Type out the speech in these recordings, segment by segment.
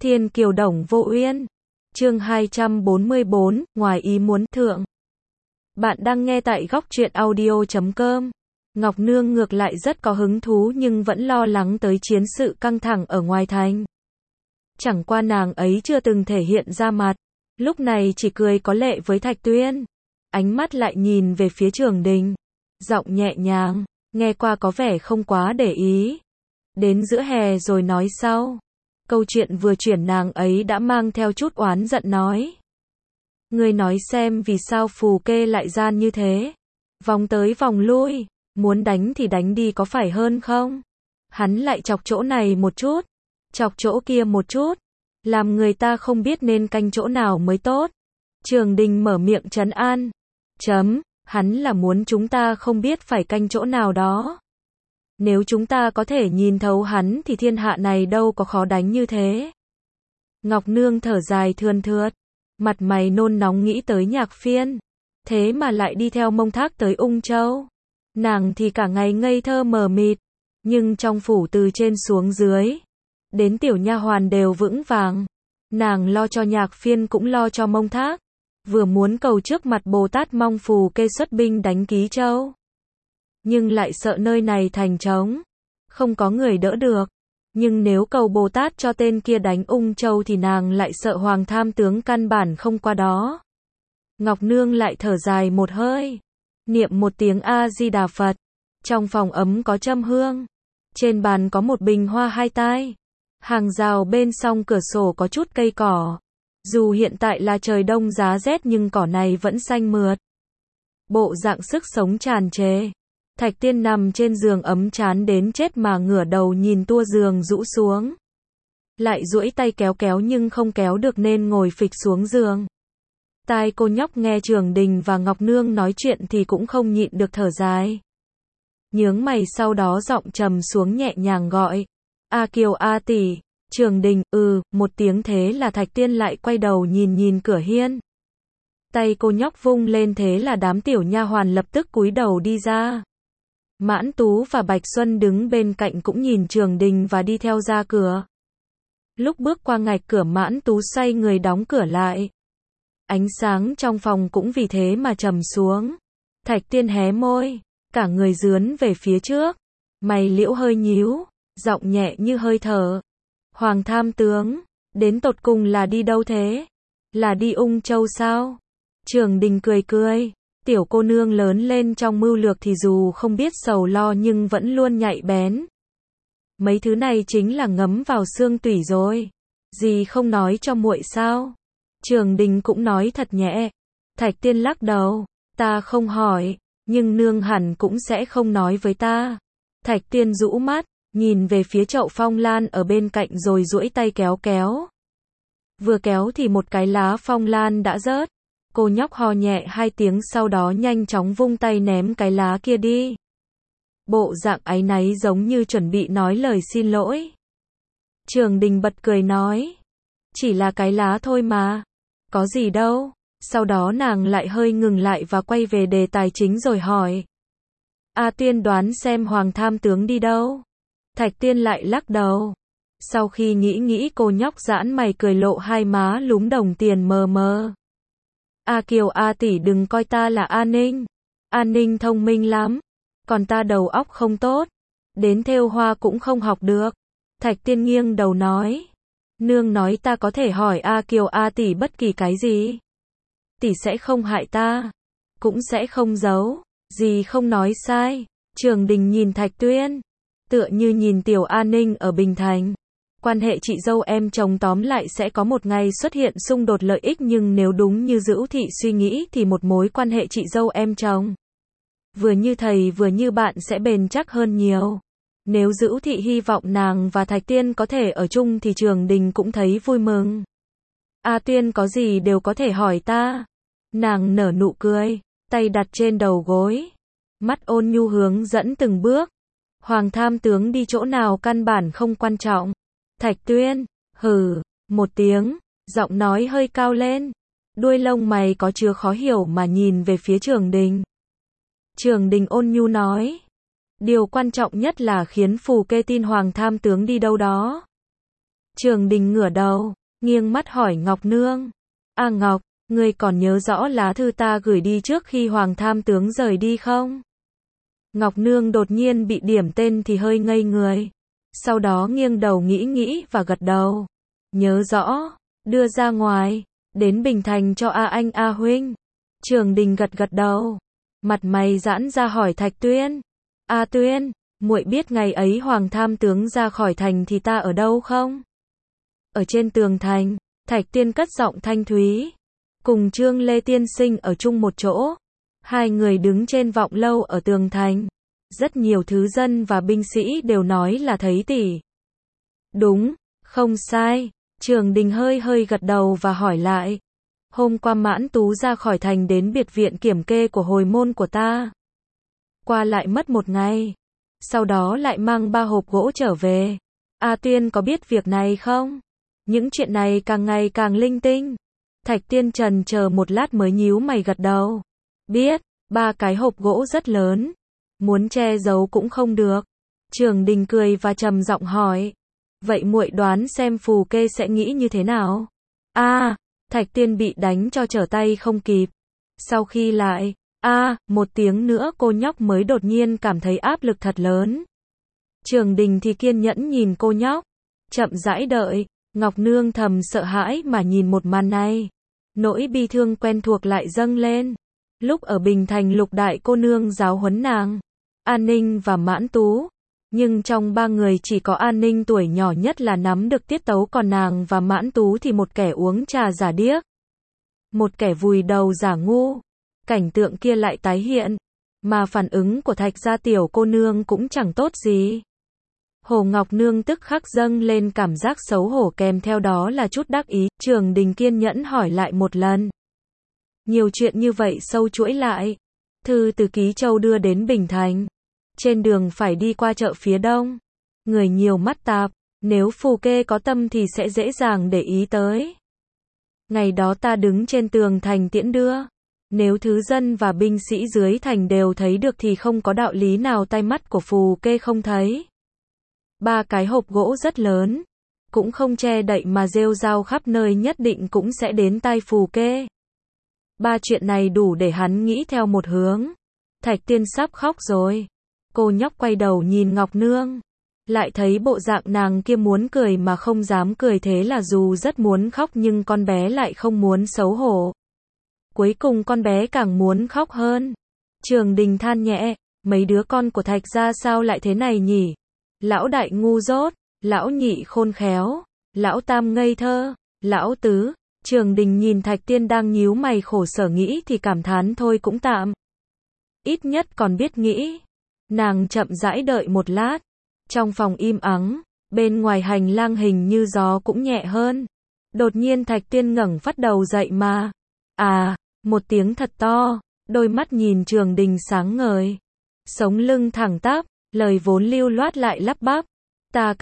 Thiên kiều đồng vô uyên. Chương 244, ngoài ý muốn thượng. Bạn đang nghe tại góc truyện audio.com. Ngọc Nương ngược lại rất có hứng thú nhưng vẫn lo lắng tới chiến sự căng thẳng ở ngoài thành. Chẳng qua nàng ấy chưa từng thể hiện ra mặt, lúc này chỉ cười có lệ với Thạch Tuyên. Ánh mắt lại nhìn về phía Trường Đình, giọng nhẹ nhàng, nghe qua có vẻ không quá để ý. Đến giữa hè rồi nói sau. Câu chuyện vừa chuyển nàng ấy đã mang theo chút oán giận nói. Ngươi nói xem vì sao Phù Kê lại gian như thế. Vòng tới vòng lui, muốn đánh thì đánh đi có phải hơn không? Hắn lại chọc chỗ này một chút, chọc chỗ kia một chút, làm người ta không biết nên canh chỗ nào mới tốt. Trường Đình mở miệng trấn an. Hắn là muốn chúng ta không biết phải canh chỗ nào đó. Nếu chúng ta có thể nhìn thấu hắn thì thiên hạ này đâu có khó đánh như thế. Ngọc Nương thở dài thườn thượt, mặt mày nôn nóng nghĩ tới Nhạc Phiên. Thế mà lại đi theo Mông Thác tới Ung Châu. Nàng thì cả ngày ngây thơ mờ mịt, nhưng trong phủ từ trên xuống dưới, đến tiểu nha hoàn đều vững vàng. Nàng lo cho Nhạc Phiên cũng lo cho Mông Thác. Vừa muốn cầu trước mặt Bồ Tát mong Phù Kê xuất binh đánh Ký Châu, nhưng lại sợ nơi này thành trống, không có người đỡ được. Nhưng nếu cầu Bồ Tát cho tên kia đánh Ung Châu thì nàng lại sợ Hoàng Tham tướng căn bản không qua đó. Ngọc Nương lại thở dài một hơi, niệm một tiếng A-di-đà Phật. Trong phòng ấm có châm hương, trên bàn có một bình hoa hai tai, hàng rào bên song cửa sổ có chút cây cỏ. Dù hiện tại là trời đông giá rét nhưng cỏ này vẫn xanh mượt, bộ dạng sức sống tràn trề. Thạch Tiên nằm trên giường ấm chán đến chết mà ngửa đầu nhìn tua giường rũ xuống. Lại duỗi tay kéo kéo nhưng không kéo được nên ngồi phịch xuống giường. Tai cô nhóc nghe Trường Đình và Ngọc Nương nói chuyện thì cũng không nhịn được thở dài. Nhướng mày sau đó giọng trầm xuống nhẹ nhàng gọi. A Kiều A tỷ. Trường Đình, một tiếng thế là Thạch Tiên lại quay đầu nhìn cửa hiên. Tay cô nhóc vung lên thế là đám tiểu nha hoàn lập tức cúi đầu đi ra. Mãn Tú và Bạch Xuân đứng bên cạnh cũng nhìn Trường Đình và đi theo ra cửa. Lúc bước qua ngạch cửa Mãn Tú xoay người đóng cửa lại. Ánh sáng trong phòng cũng vì thế mà trầm xuống. Thạch Tiên hé môi, cả người dướn về phía trước, mày liễu hơi nhíu, giọng nhẹ như hơi thở. Hoàng Tham tướng, đến tột cùng là đi đâu thế? Là đi Ung Châu sao? Trường Đình cười cười, tiểu cô nương lớn lên trong mưu lược thì dù không biết sầu lo nhưng vẫn luôn nhạy bén. Mấy thứ này chính là ngấm vào xương tủy rồi. Dì không nói cho muội sao? Trường Đình cũng nói thật nhẹ. Thạch Tiên lắc đầu, ta không hỏi, nhưng nương hẳn cũng sẽ không nói với ta. Thạch Tiên rũ mắt, nhìn về phía chậu phong lan ở bên cạnh rồi duỗi tay kéo kéo. Vừa kéo thì một cái lá phong lan đã rớt. Cô nhóc ho nhẹ hai tiếng sau đó nhanh chóng vung tay ném cái lá kia đi. Bộ dạng áy náy giống như chuẩn bị nói lời xin lỗi. Trường Đình bật cười nói. Chỉ là cái lá thôi mà. Có gì đâu. Sau đó nàng lại hơi ngừng lại và quay về đề tài chính rồi hỏi. A Tiên đoán xem Hoàng Tham tướng đi đâu? Thạch Tiên lại lắc đầu. Sau khi nghĩ cô nhóc giãn mày cười lộ hai má lúm đồng tiền mờ mờ. A Kiều A tỷ đừng coi ta là An Ninh. An Ninh thông minh lắm, còn ta đầu óc không tốt, đến thêu hoa cũng không học được. Thạch Tiên nghiêng đầu nói. Nương nói ta có thể hỏi A Kiều A tỷ bất kỳ cái gì. Tỷ sẽ không hại ta, cũng sẽ không giấu, gì không nói sai. Trường Đình nhìn Thạch Tuyên, tựa như nhìn tiểu An Ninh ở Bình Thành. Quan hệ chị dâu em chồng tóm lại sẽ có một ngày xuất hiện xung đột lợi ích nhưng nếu đúng như Dữu Thị suy nghĩ thì một mối quan hệ chị dâu em chồng, vừa như thầy vừa như bạn sẽ bền chắc hơn nhiều. Nếu Dữu Thị hy vọng nàng và Thạch Tiên có thể ở chung thì Trường Đình cũng thấy vui mừng. A Tuyên có gì đều có thể hỏi ta. Nàng nở nụ cười, tay đặt trên đầu gối, mắt ôn nhu hướng dẫn từng bước. Hoàng Tham tướng đi chỗ nào căn bản không quan trọng. Thạch Tuyên, hừ, một tiếng, giọng nói hơi cao lên. Đuôi lông mày có chứa khó hiểu mà nhìn về phía Trường Đình. Trường Đình ôn nhu nói. Điều quan trọng nhất là khiến Phù Kê tin Hoàng Tham tướng đi đâu đó. Trường Đình ngửa đầu, nghiêng mắt hỏi Ngọc Nương. A Ngọc, ngươi còn nhớ rõ lá thư ta gửi đi trước khi Hoàng Tham Tướng rời đi không? Ngọc Nương đột nhiên bị điểm tên thì hơi ngây người. Sau đó nghiêng đầu nghĩ và gật đầu. Nhớ rõ, đưa ra ngoài, đến Bình Thành cho A Anh A Huynh. Trường Đình gật đầu. Mặt mày giãn ra hỏi Thạch Tuyên. A Tuyên, muội biết ngày ấy Hoàng Tham Tướng ra khỏi thành thì ta ở đâu không? Ở trên tường thành, Thạch Tuyên cất giọng thanh thúy. Cùng Trương Lê tiên sinh ở chung một chỗ. Hai người đứng trên vọng lâu ở tường thành. Rất nhiều thứ dân và binh sĩ đều nói là thấy tỷ. Đúng, không sai. Trường Đình hơi gật đầu và hỏi lại. Hôm qua Mãn Tú ra khỏi thành đến biệt viện kiểm kê của hồi môn của ta. Qua lại mất 1 ngày. Sau đó lại mang 3 hộp gỗ trở về. A Tuyên có biết việc này không? Những chuyện này càng ngày càng linh tinh. Thạch Tuyên trần chờ một lát mới nhíu mày gật đầu. Biết, 3 cái hộp gỗ rất lớn. Muốn che giấu cũng không được. Trường Đình cười và trầm giọng hỏi. Vậy muội đoán xem Phù Kê sẽ nghĩ như thế nào? Thạch Tuyên bị đánh cho trở tay không kịp. Sau khi lại, một tiếng nữa cô nhóc mới đột nhiên cảm thấy áp lực thật lớn. Trường Đình thì kiên nhẫn nhìn cô nhóc. Chậm rãi đợi, Ngọc Nương thầm sợ hãi mà nhìn một màn này. Nỗi bi thương quen thuộc lại dâng lên. Lúc ở Bình Thành Lục đại cô nương giáo huấn nàng, An Ninh và Mãn Tú. Nhưng trong 3 người chỉ có An Ninh tuổi nhỏ nhất là nắm được tiết tấu, còn nàng và Mãn Tú thì một kẻ uống trà giả điếc, một kẻ vùi đầu giả ngu. Cảnh tượng kia lại tái hiện, mà phản ứng của Thạch gia tiểu cô nương cũng chẳng tốt gì. Hồ Ngọc Nương tức khắc dâng lên cảm giác xấu hổ, kèm theo đó là chút đắc ý. Trường Đình kiên nhẫn hỏi lại một lần. Nhiều chuyện như vậy sâu chuỗi lại. Thư từ Ký Châu đưa đến Bình Thành. Trên đường phải đi qua chợ phía đông. Người nhiều mắt tạp, nếu Phù Kê có tâm thì sẽ dễ dàng để ý tới. Ngày đó ta đứng trên tường thành tiễn đưa. Nếu thứ dân và binh sĩ dưới thành đều thấy được thì không có đạo lý nào tai mắt của Phù Kê không thấy. 3 cái hộp gỗ rất lớn, cũng không che đậy mà rêu rao khắp nơi, nhất định cũng sẽ đến tai Phù Kê. 3 chuyện này đủ để hắn nghĩ theo một hướng. Thạch Tuyên sắp khóc rồi. Cô nhóc quay đầu nhìn Ngọc Nương. Lại thấy bộ dạng nàng kia muốn cười mà không dám cười, thế là dù rất muốn khóc nhưng con bé lại không muốn xấu hổ. Cuối cùng con bé càng muốn khóc hơn. Trường Đình than nhẹ, mấy đứa con của Thạch gia sao lại thế này nhỉ? Lão đại ngu dốt, lão nhị khôn khéo, lão tam ngây thơ, lão tứ. Trường Đình nhìn Thạch Tuyên đang nhíu mày khổ sở nghĩ thì cảm thán thôi cũng tạm. Ít nhất còn biết nghĩ. Nàng chậm rãi đợi một lát. Trong phòng im ắng, bên ngoài hành lang hình như gió cũng nhẹ hơn. Đột nhiên Thạch Tuyên ngẩng phát đầu dậy mà. Một tiếng thật to, đôi mắt nhìn Trường Đình sáng ngời. Sống lưng thẳng tắp, lời vốn lưu loát lại lắp bắp. Ta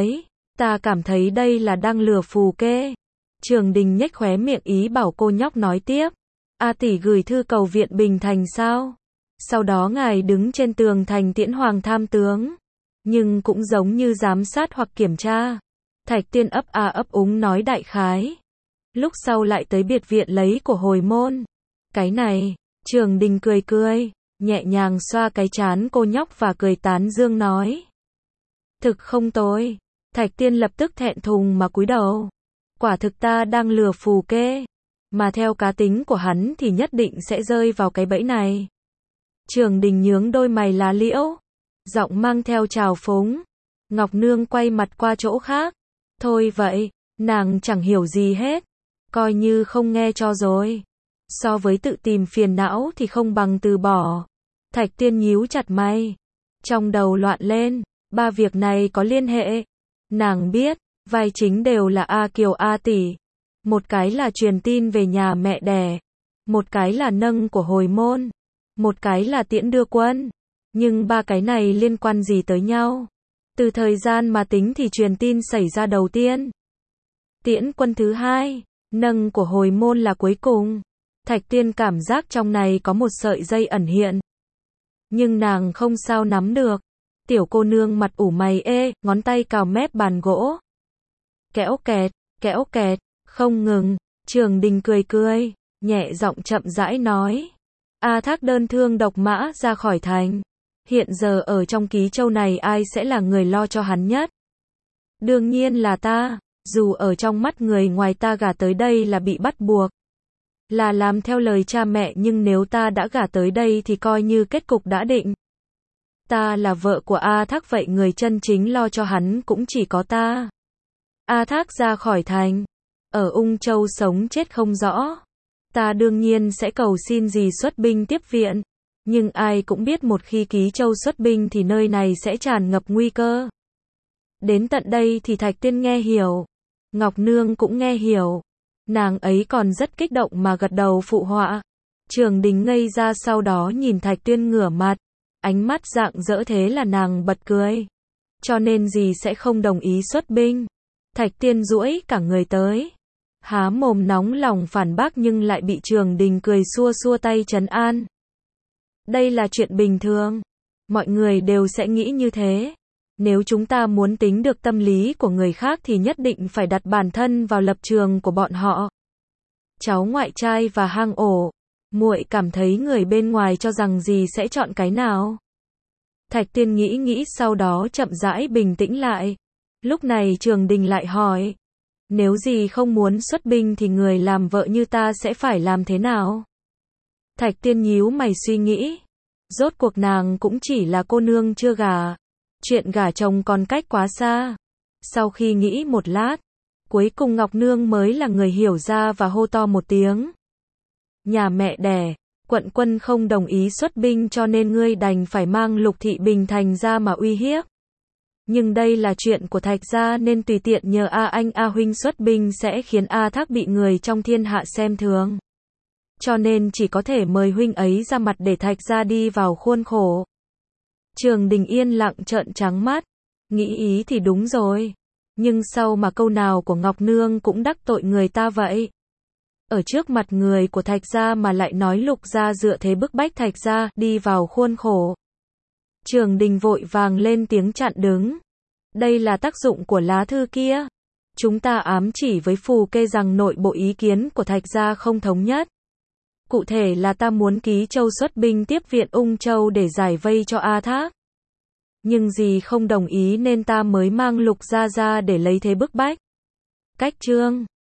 cảm thấy đây là đang lừa Phù Kê. Trường Đình nhếch khóe miệng ý bảo cô nhóc nói tiếp. A tỷ gửi thư cầu viện Bình Thành sao? Sau đó ngài đứng trên tường thành tiễn Hoàng Tham Tướng. Nhưng cũng giống như giám sát hoặc kiểm tra. Thạch Tuyên ấp úng nói đại khái. Lúc sau lại tới biệt viện lấy của hồi môn. Cái này, Trường Đình cười, nhẹ nhàng xoa cái trán cô nhóc và cười tán dương nói. Thực không tồi. Thạch Tuyên lập tức thẹn thùng mà cúi đầu. Quả thực ta đang lừa Phù Kê. Mà theo cá tính của hắn thì nhất định sẽ rơi vào cái bẫy này. Trường Đình nhướng đôi mày lá liễu. Giọng mang theo trào phúng. Ngọc Nương quay mặt qua chỗ khác. Thôi vậy, nàng chẳng hiểu gì hết. Coi như không nghe cho rồi. So với tự tìm phiền não thì không bằng từ bỏ. Thạch Tuyên nhíu chặt mày. Trong đầu loạn lên, 3 việc này có liên hệ. Nàng biết, vai chính đều là A Kiều A tỷ. Một cái là truyền tin về nhà mẹ đẻ. Một cái là nâng của hồi môn. Một cái là tiễn đưa quân. Nhưng 3 cái này liên quan gì tới nhau? Từ thời gian mà tính thì truyền tin xảy ra đầu tiên. Tiễn quân thứ hai. Nâng của hồi môn là cuối cùng. Thạch Tuyên cảm giác trong này có một sợi dây ẩn hiện. Nhưng nàng không sao nắm được. Tiểu cô nương mặt ủ mày ngón tay cào mép bàn gỗ. kẽo kẹt, không ngừng. Trường Đình cười cười, nhẹ giọng chậm rãi nói. A Thác đơn thương độc mã ra khỏi thành. Hiện giờ ở trong Ký Châu này ai sẽ là người lo cho hắn nhất? Đương nhiên là ta, dù ở trong mắt người ngoài ta gả tới đây là bị bắt buộc. Là làm theo lời cha mẹ, nhưng nếu ta đã gả tới đây thì coi như kết cục đã định. Ta là vợ của A Thác, vậy người chân chính lo cho hắn cũng chỉ có ta. A Thác ra khỏi thành, ở Ung Châu sống chết không rõ. Ta đương nhiên sẽ cầu xin dì xuất binh tiếp viện. Nhưng ai cũng biết một khi Ký Châu xuất binh thì nơi này sẽ tràn ngập nguy cơ. Đến tận đây thì Thạch Tiên nghe hiểu. Ngọc Nương cũng nghe hiểu. Nàng ấy còn rất kích động mà gật đầu phụ họa. Trường Đình ngây ra, sau đó nhìn Thạch Tiên ngửa mặt. Ánh mắt rạng rỡ, thế là nàng bật cười. Cho nên dì sẽ không đồng ý xuất binh. Thạch Tiên duỗi cả người tới. Há mồm nóng lòng phản bác nhưng lại bị Trường Đình cười xua xua tay trấn an. Đây là chuyện bình thường. Mọi người đều sẽ nghĩ như thế. Nếu chúng ta muốn tính được tâm lý của người khác thì nhất định phải đặt bản thân vào lập trường của bọn họ. Cháu ngoại trai và hang ổ. Muội cảm thấy người bên ngoài cho rằng dì sẽ chọn cái nào? Thạch Tiên nghĩ nghĩ, sau đó chậm rãi bình tĩnh lại. Lúc này Trường Đình lại hỏi. Nếu dì không muốn xuất binh thì người làm vợ như ta sẽ phải làm thế nào? Thạch Tiên nhíu mày suy nghĩ. Rốt cuộc nàng cũng chỉ là cô nương chưa gả. Chuyện gả chồng còn cách quá xa. Sau khi nghĩ một lát, cuối cùng Ngọc Nương mới là người hiểu ra và hô to một tiếng. Nhà mẹ đẻ, quận quân không đồng ý xuất binh cho nên ngươi đành phải mang Lục Thị Bình Thành ra mà uy hiếp. Nhưng đây là chuyện của Thạch gia nên tùy tiện nhờ anh A huynh xuất binh sẽ khiến A Thác bị người trong thiên hạ xem thường. Cho nên chỉ có thể mời huynh ấy ra mặt để Thạch gia đi vào khuôn khổ. Trường Đình yên lặng trợn trắng mắt. Nghĩ ý thì đúng rồi. Nhưng sau mà câu nào của Ngọc Nương cũng đắc tội người ta vậy. Ở trước mặt người của Thạch gia mà lại nói Lục gia dựa thế bức bách Thạch gia đi vào khuôn khổ. Trường Đình vội vàng lên tiếng chặn đứng. Đây là tác dụng của lá thư kia. Chúng ta ám chỉ với Phù Kê rằng nội bộ ý kiến của Thạch gia không thống nhất. Cụ thể là ta muốn Ký Châu xuất binh tiếp viện Ung Châu để giải vây cho A Thác. Nhưng dì không đồng ý nên ta mới mang Lục gia ra để lấy thế bức bách. Cách chương